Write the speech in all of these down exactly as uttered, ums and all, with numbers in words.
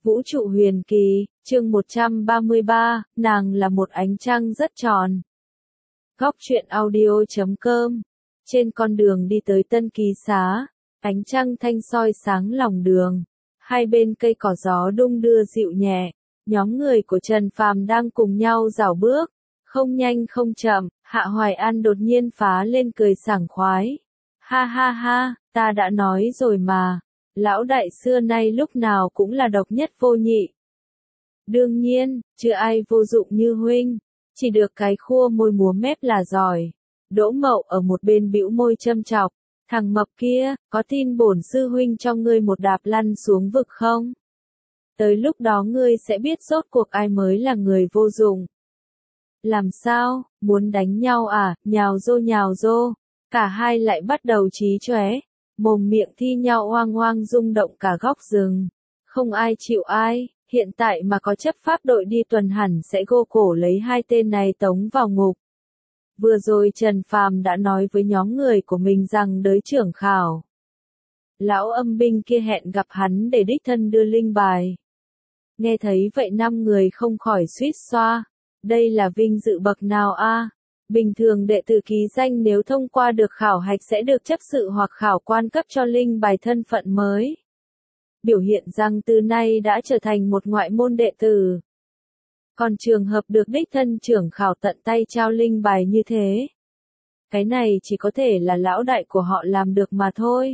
Vũ trụ huyền kỳ, chương một trăm ba mươi ba, nàng là một ánh trăng rất tròn. Góc truyện audio chấm com. Trên con đường đi tới Tân Ký Xá, ánh trăng thanh soi sáng lòng đường. Hai bên cây cỏ gió đung đưa dịu nhẹ, nhóm người của Trần Phàm đang cùng nhau rảo bước, không nhanh không chậm. Hạ Hoài An đột nhiên phá lên cười sảng khoái. Ha ha ha, ta đã nói rồi mà. Lão đại xưa nay lúc nào cũng là độc nhất vô nhị. Đương nhiên, chưa ai vô dụng như huynh, chỉ được cái khua môi múa mép là giỏi. Đỗ Mậu ở một bên bĩu môi châm chọc, thằng mập kia, có tin bổn sư huynh cho ngươi một đạp lăn xuống vực không? Tới lúc đó ngươi sẽ biết rốt cuộc ai mới là người vô dụng. Làm sao, muốn đánh nhau à, nhào rô nhào rô, cả hai lại bắt đầu chí chóe. Mồm miệng thi nhau oang oang rung động cả góc rừng. Không ai chịu ai, hiện tại mà có chấp pháp đội đi tuần hẳn sẽ gô cổ lấy hai tên này tống vào ngục. Vừa rồi Trần Phàm đã nói với nhóm người của mình rằng đới trưởng khảo. Lão âm binh kia hẹn gặp hắn để đích thân đưa linh bài. Nghe thấy vậy năm người không khỏi suýt xoa. Đây là vinh dự bậc nào a? Bình thường đệ tử ký danh nếu thông qua được khảo hạch sẽ được chấp sự hoặc khảo quan cấp cho linh bài thân phận mới. Biểu hiện rằng từ nay đã trở thành một ngoại môn đệ tử. Còn trường hợp được đích thân trưởng khảo tận tay trao linh bài như thế, cái này chỉ có thể là lão đại của họ làm được mà thôi.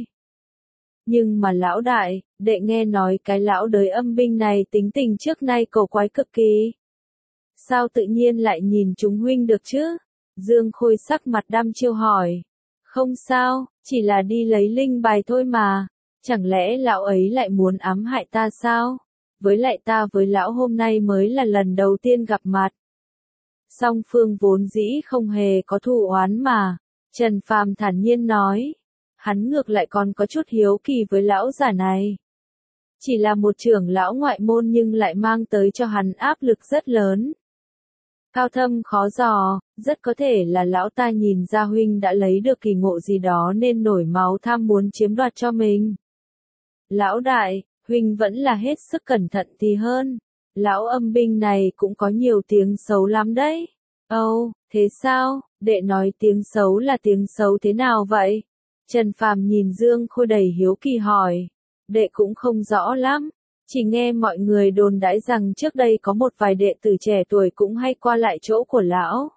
Nhưng mà lão đại, đệ nghe nói cái lão đới âm binh này tính tình trước nay cổ quái cực kỳ. Sao tự nhiên lại nhìn chúng huynh được chứ? Dương Khôi sắc mặt đăm chiêu hỏi. Không sao, chỉ là đi lấy linh bài thôi mà. Chẳng lẽ lão ấy lại muốn ám hại ta sao? Với lại ta với lão hôm nay mới là lần đầu tiên gặp mặt. Song phương vốn dĩ không hề có thù oán mà. Trần Phàm thản nhiên nói. Hắn ngược lại còn có chút hiếu kỳ với lão già này. Chỉ là một trưởng lão ngoại môn nhưng lại mang tới cho hắn áp lực rất lớn. Cao thâm khó dò, rất có thể là lão ta nhìn ra huynh đã lấy được kỳ ngộ gì đó nên nổi máu tham muốn chiếm đoạt cho mình. Lão đại, huynh vẫn là hết sức cẩn thận thì hơn. Lão âm binh này cũng có nhiều tiếng xấu lắm đấy. Âu, oh, thế sao, đệ nói tiếng xấu là tiếng xấu thế nào vậy? Trần Phàm nhìn Dương Khôi đầy hiếu kỳ hỏi. Đệ cũng không rõ lắm. Chỉ nghe mọi người đồn đãi rằng trước đây có một vài đệ tử trẻ tuổi cũng hay qua lại chỗ của lão.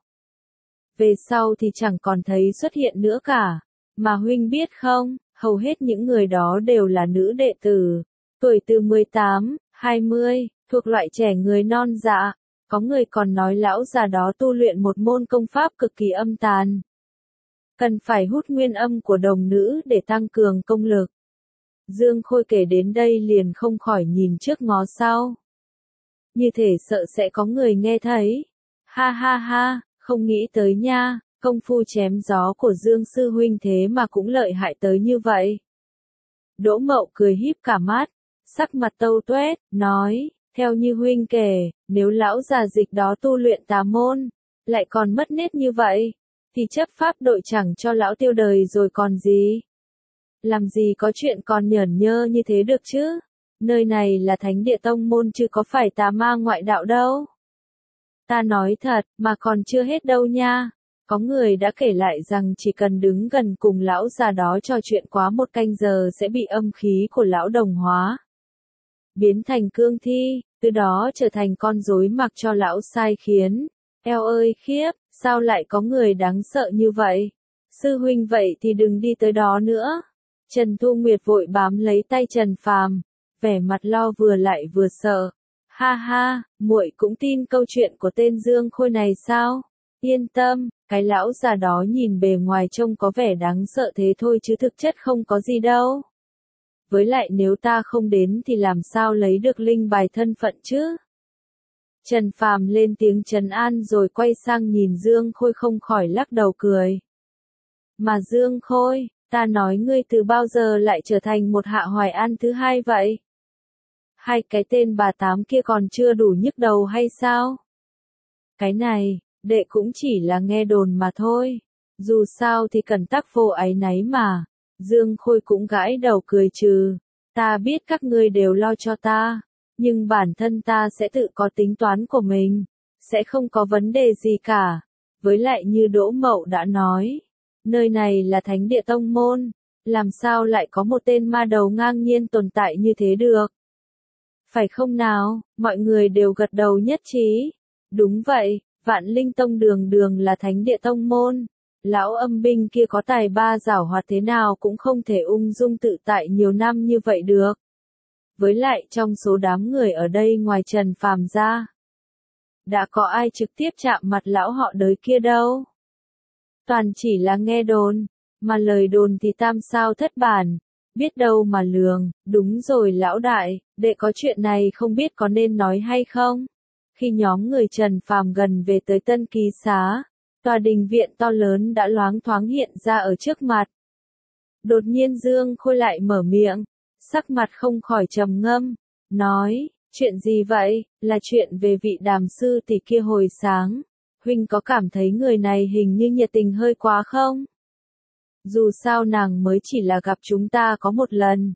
Về sau thì chẳng còn thấy xuất hiện nữa cả. Mà huynh biết không, hầu hết những người đó đều là nữ đệ tử. Tuổi từ mười tám, hai mươi, thuộc loại trẻ người non dạ. Có người còn nói lão già đó tu luyện một môn công pháp cực kỳ âm tàn. Cần phải hút nguyên âm của đồng nữ để tăng cường công lực. Dương Khôi kể đến đây liền không khỏi nhìn trước ngó sau. Như thể sợ sẽ có người nghe thấy. Ha ha ha, không nghĩ tới nha, công phu chém gió của Dương Sư Huynh thế mà cũng lợi hại tới như vậy. Đỗ Mậu cười híp cả mắt, sắc mặt tâu tuét, nói, theo như Huynh kể, nếu lão già dịch đó tu luyện tà môn, lại còn mất nết như vậy, thì chấp pháp đội chẳng cho lão tiêu đời rồi còn gì. Làm gì có chuyện còn nhởn nhơ như thế được chứ? Nơi này là thánh địa tông môn chứ có phải tà ma ngoại đạo đâu. Ta nói thật, mà còn chưa hết đâu nha. Có người đã kể lại rằng chỉ cần đứng gần cùng lão già đó trò chuyện quá một canh giờ sẽ bị âm khí của lão đồng hóa. Biến thành cương thi, từ đó trở thành con rối mặc cho lão sai khiến. Eo ơi khiếp, sao lại có người đáng sợ như vậy? Sư huynh vậy thì đừng đi tới đó nữa. Trần Thu Nguyệt vội bám lấy tay Trần Phàm, vẻ mặt lo vừa lại vừa sợ. Ha ha, muội cũng tin câu chuyện của tên Dương Khôi này sao? Yên tâm, cái lão già đó nhìn bề ngoài trông có vẻ đáng sợ thế thôi chứ thực chất không có gì đâu. Với lại nếu ta không đến thì làm sao lấy được linh bài thân phận chứ? Trần Phàm lên tiếng trấn an rồi quay sang nhìn Dương Khôi không khỏi lắc đầu cười. Mà Dương Khôi, ta nói ngươi từ bao giờ lại trở thành một Hạ Hoài An thứ hai vậy? Hai cái tên bà tám kia còn chưa đủ nhức đầu hay sao? Cái này, đệ cũng chỉ là nghe đồn mà thôi. Dù sao thì cần tắc vô áy náy mà. Dương Khôi cũng gãi đầu cười trừ. Ta biết các ngươi đều lo cho ta. nhưng bản thân ta sẽ tự có tính toán của mình, sẽ không có vấn đề gì cả. Với lại như Đỗ Mậu đã nói, nơi này là thánh địa tông môn, làm sao lại có một tên ma đầu ngang nhiên tồn tại như thế được? Phải không nào? Mọi người đều gật đầu nhất trí. Đúng vậy, Vạn Linh Tông đường đường là thánh địa tông môn. Lão âm binh kia có tài ba giảo hoạt thế nào cũng không thể ung dung tự tại nhiều năm như vậy được. Với lại trong số đám người ở đây ngoài Trần Phàm ra, đã có ai trực tiếp chạm mặt lão họ đới kia đâu. Toàn chỉ là nghe đồn, mà lời đồn thì tam sao thất bản, biết đâu mà lường. Đúng rồi lão đại, đệ có chuyện này không biết có nên nói hay không? Khi nhóm người Trần Phàm gần về tới Tân Ký Xá, tòa đình viện to lớn đã loáng thoáng hiện ra ở trước mặt. Đột nhiên Dương Khôi lại mở miệng, sắc mặt không khỏi trầm ngâm, nói, chuyện gì vậy? Là chuyện về vị Đàm sư tỷ kia hồi sáng. Huynh có cảm thấy người này hình như nhiệt tình hơi quá không? Dù sao nàng mới chỉ là gặp chúng ta có một lần.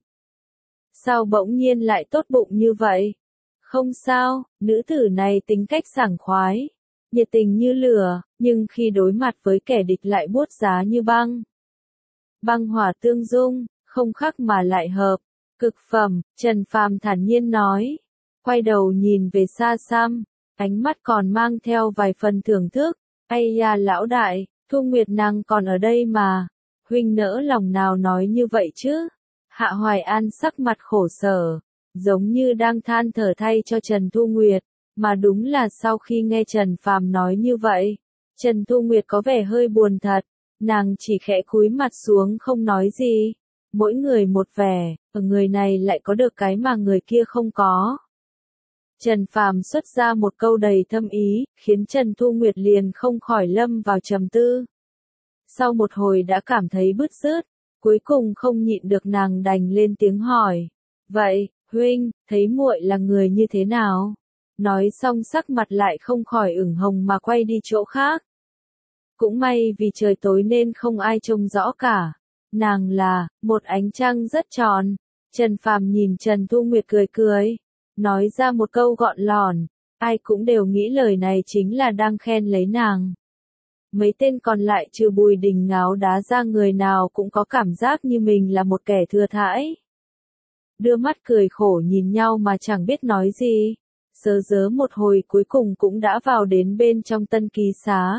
Sao bỗng nhiên lại tốt bụng như vậy? Không sao, nữ tử này tính cách sảng khoái, nhiệt tình như lửa, nhưng khi đối mặt với kẻ địch lại buốt giá như băng. Băng hỏa tương dung, không khắc mà lại hợp. Cực phẩm, Trần Phàm thản nhiên nói. Quay đầu nhìn về xa xăm, ánh mắt còn mang theo vài phần thưởng thức. Ây da lão đại, Thu Nguyệt nàng còn ở đây mà. Huynh nỡ lòng nào nói như vậy chứ? Hạ Hoài An sắc mặt khổ sở, giống như đang than thở thay cho Trần Thu Nguyệt. Mà đúng là sau khi nghe Trần Phàm nói như vậy, Trần Thu Nguyệt có vẻ hơi buồn thật. Nàng chỉ khẽ cúi mặt xuống không nói gì. Mỗi người một vẻ, ở người này lại có được cái mà người kia không có. Trần Phàm xuất ra một câu đầy thâm ý, khiến Trần Thu Nguyệt liền không khỏi lâm vào trầm tư. Sau một hồi đã cảm thấy bứt rứt, cuối cùng không nhịn được nàng đành lên tiếng hỏi. Vậy, huynh, thấy muội là người như thế nào? Nói xong sắc mặt lại không khỏi ửng hồng mà quay đi chỗ khác. Cũng may vì trời tối nên không ai trông rõ cả. Nàng là, một ánh trăng rất tròn. Trần Phàm nhìn Trần Thu Nguyệt cười cười, nói ra một câu gọn lỏn, ai cũng đều nghĩ lời này chính là đang khen lấy nàng. Mấy tên còn lại trừ Bùi Đình ngáo đá ra người nào cũng có cảm giác như mình là một kẻ thừa thãi. Đưa mắt cười khổ nhìn nhau mà chẳng biết nói gì. Sớ dớ một hồi cuối cùng cũng đã vào đến bên trong Tân Ký Xá.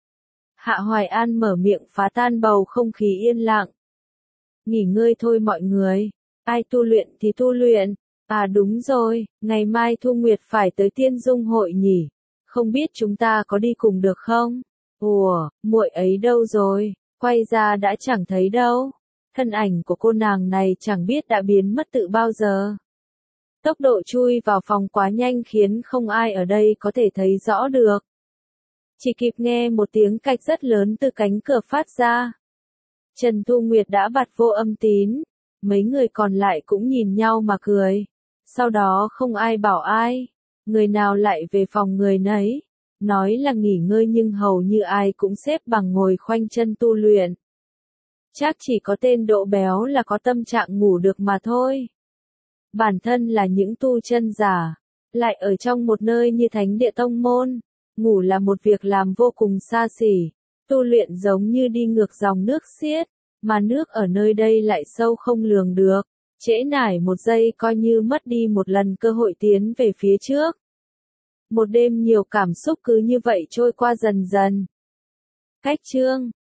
Hạ Hoài An mở miệng phá tan bầu không khí yên lặng. Nghỉ ngơi thôi mọi người, ai tu luyện thì tu luyện. À đúng rồi, ngày mai Thu Nguyệt phải tới Tiên Dung hội nhỉ, không biết chúng ta có đi cùng được không? Ủa, muội ấy đâu rồi, quay ra đã chẳng thấy đâu. Thân ảnh của cô nàng này chẳng biết đã biến mất từ bao giờ. Tốc độ chui vào phòng quá nhanh khiến không ai ở đây có thể thấy rõ được. Chỉ kịp nghe một tiếng cạch rất lớn từ cánh cửa phát ra. Trần Thu Nguyệt đã bật vô âm tín, mấy người còn lại cũng nhìn nhau mà cười. Sau đó không ai bảo ai, người nào lại về phòng người nấy. Nói là nghỉ ngơi nhưng hầu như ai cũng xếp bằng ngồi khoanh chân tu luyện. Chắc chỉ có tên Đỗ Béo là có tâm trạng ngủ được mà thôi. Bản thân là những tu chân giả, lại ở trong một nơi như thánh địa tông môn. Ngủ là một việc làm vô cùng xa xỉ, tu luyện giống như đi ngược dòng nước xiết, mà nước ở nơi đây lại sâu không lường được, trễ nải một giây coi như mất đi một lần cơ hội tiến về phía trước. Một đêm nhiều cảm xúc cứ như vậy trôi qua dần dần. Cách chương